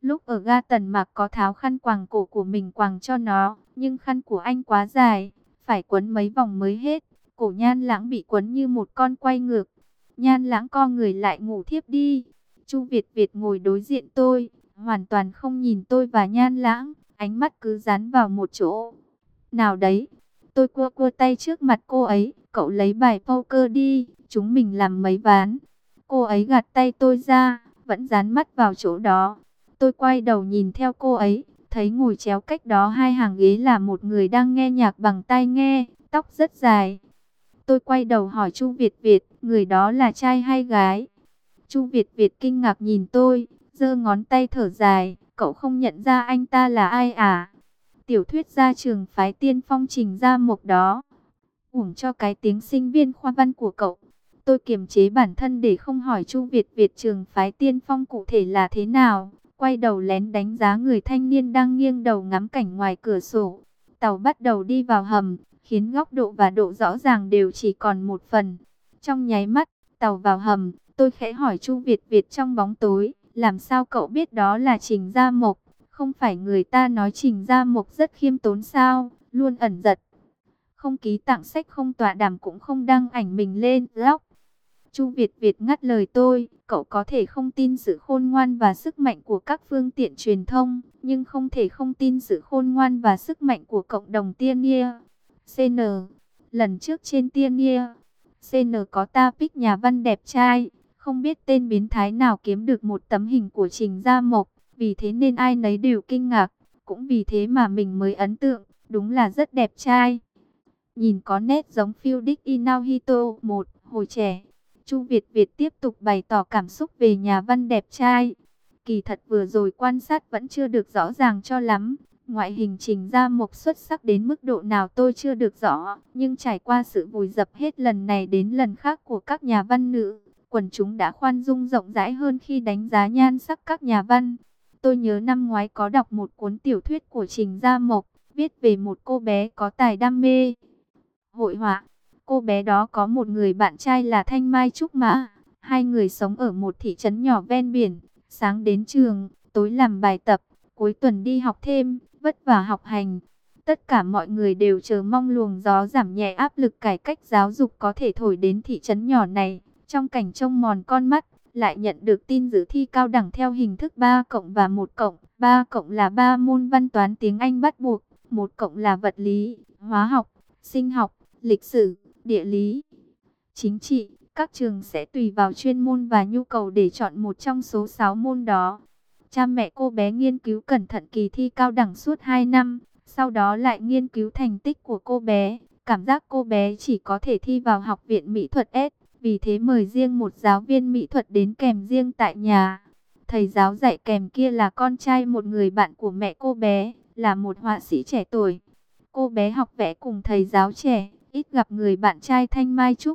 Lúc ở ga Tần Mạc có tháo khăn quàng cổ của mình quàng cho nó, nhưng khăn của anh quá dài, phải quấn mấy vòng mới hết. Cổ Nhan Lãng bị quấn như một con quay ngược. Nhan Lãng co người lại ngủ thiếp đi. Chu Việt Việt ngồi đối diện tôi, hoàn toàn không nhìn tôi và Nhan Lãng, ánh mắt cứ dán vào một chỗ. Nào đấy, tôi cua cua tay trước mặt cô ấy, cậu lấy bài poker đi, chúng mình làm mấy ván. Cô ấy gạt tay tôi ra, vẫn dán mắt vào chỗ đó. Tôi quay đầu nhìn theo cô ấy, thấy ngồi chéo cách đó hai hàng ghế là một người đang nghe nhạc bằng tai nghe, tóc rất dài. Tôi quay đầu hỏi Chu Việt Việt, người đó là trai hay gái? Chu Việt Việt kinh ngạc nhìn tôi, giơ ngón tay thở dài, cậu không nhận ra anh ta là ai à? Tiểu thuyết gia trường phái tiên phong Trình Gia Mộc đó. Uổng cho cái tiếng sinh viên khoa văn của cậu. Tôi kiềm chế bản thân để không hỏi Chu Việt Việt trường phái tiên phong cụ thể là thế nào. Quay đầu lén đánh giá người thanh niên đang nghiêng đầu ngắm cảnh ngoài cửa sổ. Tàu bắt đầu đi vào hầm, khiến góc độ và độ rõ ràng đều chỉ còn một phần. Trong nháy mắt, tàu vào hầm, tôi khẽ hỏi Chu Việt Việt trong bóng tối, làm sao cậu biết đó là Trình Gia Mộc? Không phải người ta nói Trình Gia Mộc rất khiêm tốn sao, luôn ẩn giật. Không ký tặng sách, không tọa đàm, cũng không đăng ảnh mình lên blog. Chu Việt Việt ngắt lời tôi, cậu có thể không tin sự khôn ngoan và sức mạnh của các phương tiện truyền thông, nhưng không thể không tin sự khôn ngoan và sức mạnh của cộng đồng Tia Nia. xê en, lần trước trên Tia Nia, xê en có topic nhà văn đẹp trai, không biết tên biến thái nào kiếm được một tấm hình của Trình Gia Mộc, vì thế nên ai nấy đều kinh ngạc, cũng vì thế mà mình mới ấn tượng, đúng là rất đẹp trai. Nhìn có nét giống Fudix Inaohito một hồi trẻ. Chu Việt Việt tiếp tục bày tỏ cảm xúc về nhà văn đẹp trai. Kỳ thật vừa rồi quan sát vẫn chưa được rõ ràng cho lắm. Ngoại hình Trình Gia Mộc xuất sắc đến mức độ nào tôi chưa được rõ. Nhưng trải qua sự vùi dập hết lần này đến lần khác của các nhà văn nữ, quần chúng đã khoan dung rộng rãi hơn khi đánh giá nhan sắc các nhà văn. Tôi nhớ năm ngoái có đọc một cuốn tiểu thuyết của Trình Gia Mộc, viết về một cô bé có tài đam mê hội họa. Cô bé đó có một người bạn trai là Thanh Mai Trúc Mã. Hai người sống ở một thị trấn nhỏ ven biển. Sáng đến trường, tối làm bài tập, cuối tuần đi học thêm, vất vả học hành. Tất cả mọi người đều chờ mong luồng gió giảm nhẹ áp lực cải cách giáo dục có thể thổi đến thị trấn nhỏ này. Trong cảnh trông mòn con mắt, lại nhận được tin dự thi cao đẳng theo hình thức ba cộng và một cộng. ba cộng là ba môn văn toán tiếng Anh bắt buộc, một cộng là vật lý, hóa học, sinh học, lịch sử, địa lý, chính trị. Các trường sẽ tùy vào chuyên môn và nhu cầu để chọn một trong số sáu môn đó. Cha mẹ cô bé nghiên cứu cẩn thận kỳ thi cao đẳng suốt hai năm, sau đó lại nghiên cứu thành tích của cô bé. Cảm giác cô bé chỉ có thể thi vào học viện mỹ thuật S, vì thế mời riêng một giáo viên mỹ thuật đến kèm riêng tại nhà. Thầy giáo dạy kèm kia là con trai một người bạn của mẹ cô bé, là một họa sĩ trẻ tuổi. Cô bé học vẽ cùng thầy giáo trẻ, ít gặp người bạn trai Thanh Mai Trúc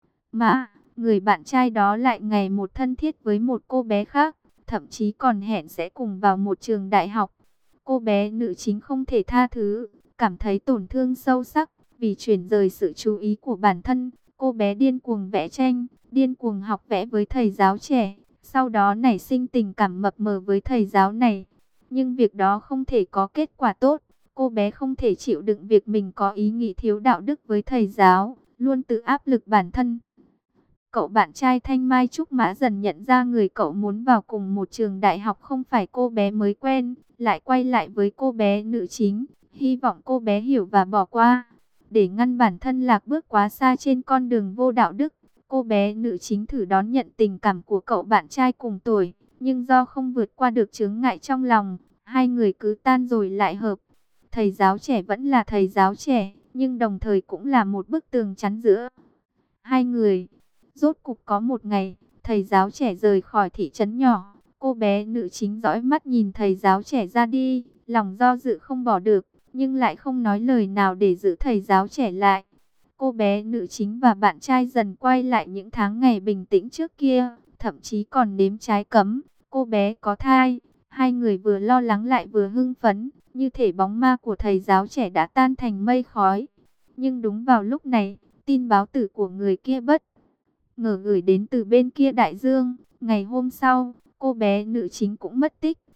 Mã. Người bạn trai đó lại ngày một thân thiết với một cô bé khác, thậm chí còn hẹn sẽ cùng vào một trường đại học. Cô bé nữ chính không thể tha thứ, cảm thấy tổn thương sâu sắc, vì chuyển rời sự chú ý của bản thân. Cô bé điên cuồng vẽ tranh, điên cuồng học vẽ với thầy giáo trẻ, sau đó nảy sinh tình cảm mập mờ với thầy giáo này. Nhưng việc đó không thể có kết quả tốt. Cô bé không thể chịu đựng việc mình có ý nghĩ thiếu đạo đức với thầy giáo, luôn tự áp lực bản thân. Cậu bạn trai Thanh Mai Trúc Mã dần nhận ra người cậu muốn vào cùng một trường đại học không phải cô bé mới quen, lại quay lại với cô bé nữ chính, hy vọng cô bé hiểu và bỏ qua. Để ngăn bản thân lạc bước quá xa trên con đường vô đạo đức, cô bé nữ chính thử đón nhận tình cảm của cậu bạn trai cùng tuổi, nhưng do không vượt qua được chướng ngại trong lòng, hai người cứ tan rồi lại hợp. Thầy giáo trẻ vẫn là thầy giáo trẻ, nhưng đồng thời cũng là một bức tường chắn giữa hai người. Rốt cục có một ngày, thầy giáo trẻ rời khỏi thị trấn nhỏ. Cô bé nữ chính dõi mắt nhìn thầy giáo trẻ ra đi, lòng do dự không bỏ được, nhưng lại không nói lời nào để giữ thầy giáo trẻ lại. Cô bé nữ chính và bạn trai dần quay lại những tháng ngày bình tĩnh trước kia, thậm chí còn nếm trái cấm. Cô bé có thai, hai người vừa lo lắng lại vừa hưng phấn, như thể bóng ma của thầy giáo trẻ đã tan thành mây khói. Nhưng đúng vào lúc này, tin báo tử của người kia bất ngờ gửi đến từ bên kia đại dương. Ngày hôm sau, cô bé nữ chính cũng mất tích.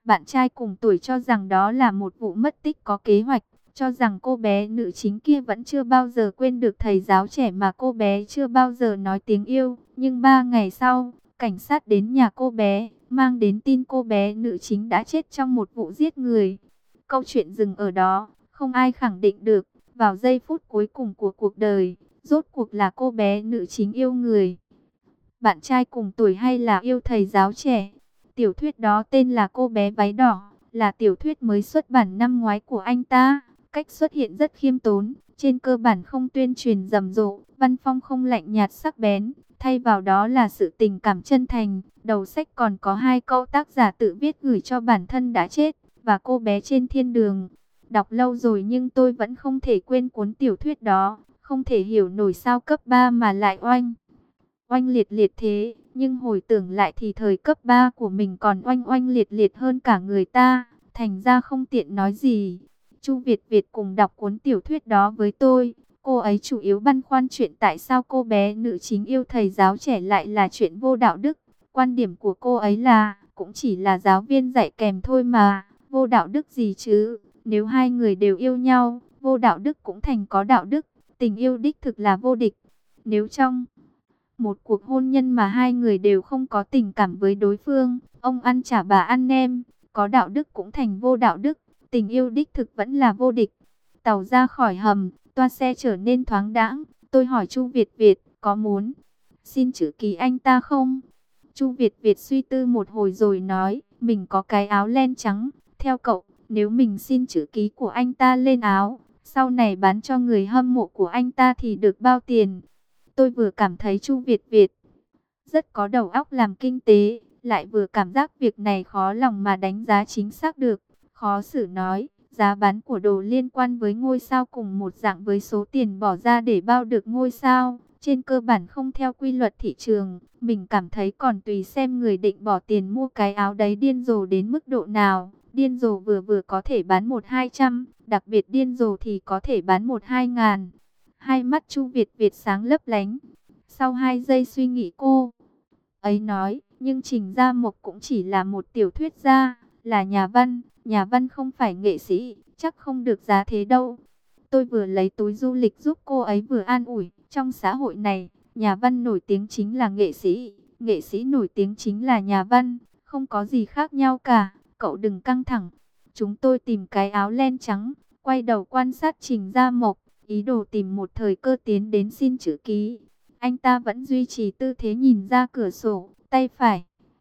Bạn trai cùng tuổi cho rằng đó là một vụ mất tích có kế hoạch, cho rằng cô bé nữ chính kia vẫn chưa bao giờ quên được thầy giáo trẻ mà cô bé chưa bao giờ nói tiếng yêu. Nhưng ba ngày sau, cảnh sát đến nhà cô bé, mang đến tin cô bé nữ chính đã chết trong một vụ giết người. Câu chuyện dừng ở đó, không ai khẳng định được, vào giây phút cuối cùng của cuộc đời, rốt cuộc là cô bé nữ chính yêu người bạn trai cùng tuổi hay là yêu thầy giáo trẻ. Tiểu thuyết đó tên là Cô bé váy đỏ, là tiểu thuyết mới xuất bản năm ngoái của anh ta. Cách xuất hiện rất khiêm tốn, trên cơ bản không tuyên truyền rầm rộ, văn phong không lạnh nhạt sắc bén, thay vào đó là sự tình cảm chân thành. Đầu sách còn có hai câu tác giả tự viết gửi cho bản thân đã chết và cô bé trên thiên đường. Đọc lâu rồi nhưng tôi vẫn không thể quên cuốn tiểu thuyết đó, không thể hiểu nổi sao cấp ba mà lại oanh oanh liệt liệt thế, nhưng hồi tưởng lại thì thời cấp ba của mình còn oanh oanh liệt liệt hơn cả người ta, thành ra không tiện nói gì. Chu Việt Việt cùng đọc cuốn tiểu thuyết đó với tôi, cô ấy chủ yếu băn khoăn chuyện tại sao cô bé nữ chính yêu thầy giáo trẻ lại là chuyện vô đạo đức. Quan điểm của cô ấy là, cũng chỉ là giáo viên dạy kèm thôi mà, vô đạo đức gì chứ, nếu hai người đều yêu nhau, vô đạo đức cũng thành có đạo đức, tình yêu đích thực là vô địch. Nếu trong một cuộc hôn nhân mà hai người đều không có tình cảm với đối phương, ông ăn chả bà ăn nem, có đạo đức cũng thành vô đạo đức, tình yêu đích thực vẫn là vô địch. Tàu ra khỏi hầm, toa xe trở nên thoáng đãng, tôi hỏi Chu Việt Việt, có muốn xin chữ ký anh ta không? Chu Việt Việt suy tư một hồi rồi nói, mình có cái áo len trắng, theo cậu, nếu mình xin chữ ký của anh ta lên áo, sau này bán cho người hâm mộ của anh ta thì được bao tiền? Tôi vừa cảm thấy Chu Việt Việt rất có đầu óc làm kinh tế, lại vừa cảm giác việc này khó lòng mà đánh giá chính xác được. Khó xử nói, giá bán của đồ liên quan với ngôi sao cùng một dạng với số tiền bỏ ra để bao được ngôi sao, trên cơ bản không theo quy luật thị trường. Mình cảm thấy còn tùy xem người định bỏ tiền mua cái áo đấy điên rồ đến mức độ nào. Điên rồ vừa vừa có thể bán một hai trăm, đặc biệt điên rồ thì có thể bán một hai ngàn. Hai mắt Chu Việt Việt sáng lấp lánh. Sau hai giây suy nghĩ cô ấy nói, nhưng Trình Gia Mộc cũng chỉ là một tiểu thuyết gia, là nhà văn, nhà văn không phải nghệ sĩ, chắc không được giá thế đâu. Tôi vừa lấy túi du lịch giúp cô ấy vừa an ủi, trong xã hội này, nhà văn nổi tiếng chính là nghệ sĩ, nghệ sĩ nổi tiếng chính là nhà văn, không có gì khác nhau cả, cậu đừng căng thẳng. Chúng tôi tìm cái áo len trắng, quay đầu quan sát Trình Gia Mộc, ý đồ tìm một thời cơ tiến đến xin chữ ký. Anh ta vẫn duy trì tư thế nhìn ra cửa sổ, tay phải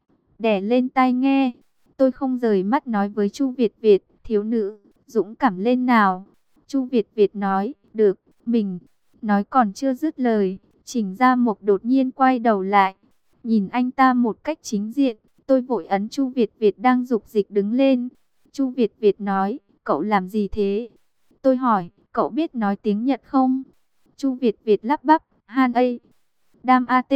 đè lên tai nghe. Tôi không rời mắt nói với Chu Việt Việt, thiếu nữ, dũng cảm lên nào. Chu Việt Việt nói, được, mình. Nói còn chưa dứt lời, Trình Gia Mộc đột nhiên quay đầu lại, nhìn anh ta một cách chính diện. Tôi vội ấn Chu Việt Việt đang dục dịch đứng lên. Chu Việt Việt nói, cậu làm gì thế? Tôi hỏi, cậu biết nói tiếng Nhật không? Chu Việt Việt lắp bắp, Han A, Đam A T,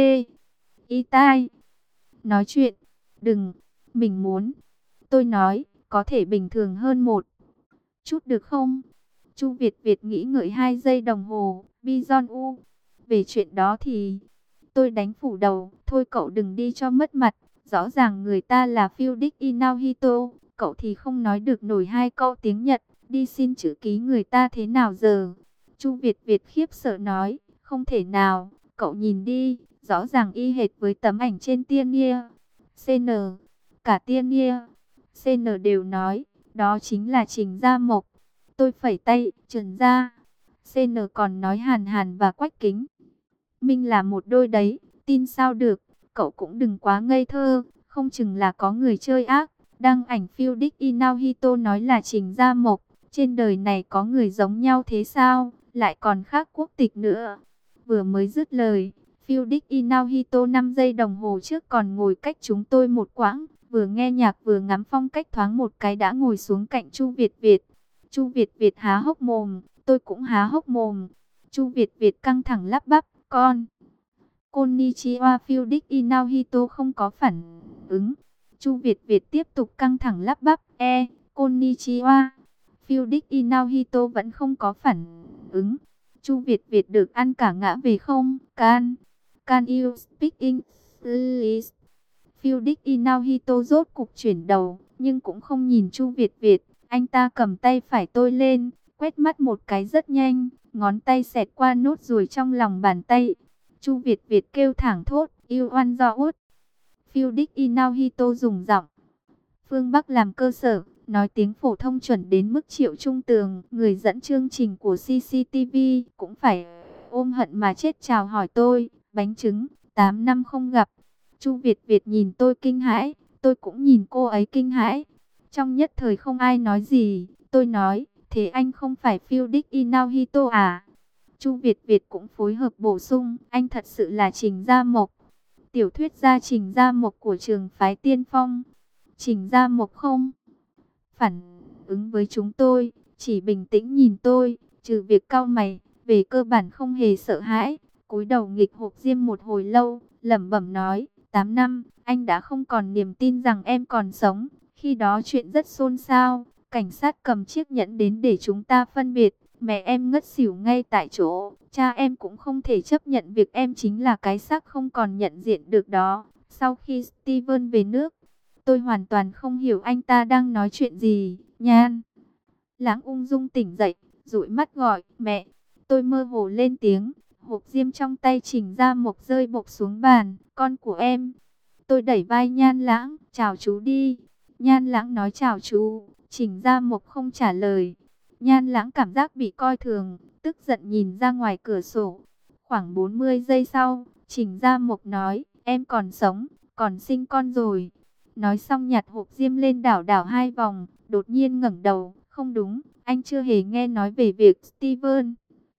Y Tai. Nói chuyện, đừng, mình muốn. Tôi nói, có thể bình thường hơn một chút được không? Chu Việt Việt nghĩ ngợi hai giây đồng hồ, Bison U. Về chuyện đó thì, tôi đánh phủ đầu, thôi cậu đừng đi cho mất mặt. Rõ ràng người ta là Fiudic Inaohito, cậu thì không nói được nổi hai câu tiếng Nhật, đi xin chữ ký người ta thế nào giờ? Chu Việt Việt khiếp sợ nói, không thể nào, cậu nhìn đi, rõ ràng y hệt với tấm ảnh trên Tiên Nia. xê en, cả Tiên Nia, xê en đều nói, đó chính là Trình Gia Mộc. Tôi phẩy tay, trần ra. xê en còn nói Hàn Hàn và Quách Kính Minh là một đôi đấy, tin sao được, cậu cũng đừng quá ngây thơ, không chừng là có người chơi ác. Đăng ảnh Fiudic Inaohito nói là Trình Gia Mộc, trên đời này có người giống nhau thế sao, lại còn khác quốc tịch nữa. Vừa mới dứt lời, Fiudic Inaohito năm giây đồng hồ trước còn ngồi cách chúng tôi một quãng, vừa nghe nhạc vừa ngắm phong cách thoáng một cái đã ngồi xuống cạnh Chu Việt Việt. Chu Việt Việt há hốc mồm, tôi cũng há hốc mồm. Chu Việt Việt căng thẳng lắp bắp, con. Konnichiwa. Fiudic Inaohito không có phản ứng. Chu Việt Việt tiếp tục căng thẳng lắp bắp, e, Konnichiwa. Fiudic Inaohito vẫn không có phản ứng. Chu Việt Việt được ăn cả ngã về không? Can, can you speak English? Fiudic Inaohito rốt cục chuyển đầu, nhưng cũng không nhìn Chu Việt Việt. Anh ta cầm tay phải tôi lên, quét mắt một cái rất nhanh, ngón tay xẹt qua nốt ruồi trong lòng bàn tay. Chu Việt Việt kêu thảng thốt, yêu oan do út. Phiêu đích Inaohito dùng giọng phương Bắc làm cơ sở, nói tiếng phổ thông chuẩn đến mức Triệu Trung Tường, người dẫn chương trình của xê xê tê vê, cũng phải ôm hận mà chết chào hỏi tôi. Bánh trứng, tám năm không gặp. Chu Việt Việt nhìn tôi kinh hãi, tôi cũng nhìn cô ấy kinh hãi. Trong nhất thời không ai nói gì, tôi nói, thế anh không phải phiêu đích Inaohito à? Chu Việt Việt cũng phối hợp bổ sung, anh thật sự là Trình Gia Mộc, tiểu thuyết gia Trình Gia Mộc của trường phái Tiên Phong. Trình Gia Mộc không phản ứng với chúng tôi, chỉ bình tĩnh nhìn tôi, trừ việc cau mày, về cơ bản không hề sợ hãi. Cúi đầu nghịch hộp diêm một hồi lâu, lẩm bẩm nói, tám năm, anh đã không còn niềm tin rằng em còn sống. Khi đó chuyện rất xôn xao, cảnh sát cầm chiếc nhẫn đến để chúng ta phân biệt. Mẹ em ngất xỉu ngay tại chỗ, cha em cũng không thể chấp nhận việc em chính là cái xác không còn nhận diện được đó. Sau khi Steven về nước, tôi hoàn toàn không hiểu anh ta đang nói chuyện gì. Nhan Lãng ung dung tỉnh dậy, dụi mắt gọi, mẹ. Tôi mơ hồ lên tiếng, hộp diêm trong tay Trình Gia Mộc rơi bộc xuống bàn, con của em. Tôi đẩy vai Nhan Lãng, chào chú đi. Nhan Lãng nói chào chú, Trình Gia Mộc không trả lời. Nhan Lãng cảm giác bị coi thường, tức giận nhìn ra ngoài cửa sổ. Khoảng bốn mươi giây sau, Trình Gia Mộc nói, em còn sống, còn sinh con rồi. Nói xong nhặt hộp diêm lên đảo đảo hai vòng, đột nhiên ngẩng đầu, không đúng, anh chưa hề nghe nói về việc Steven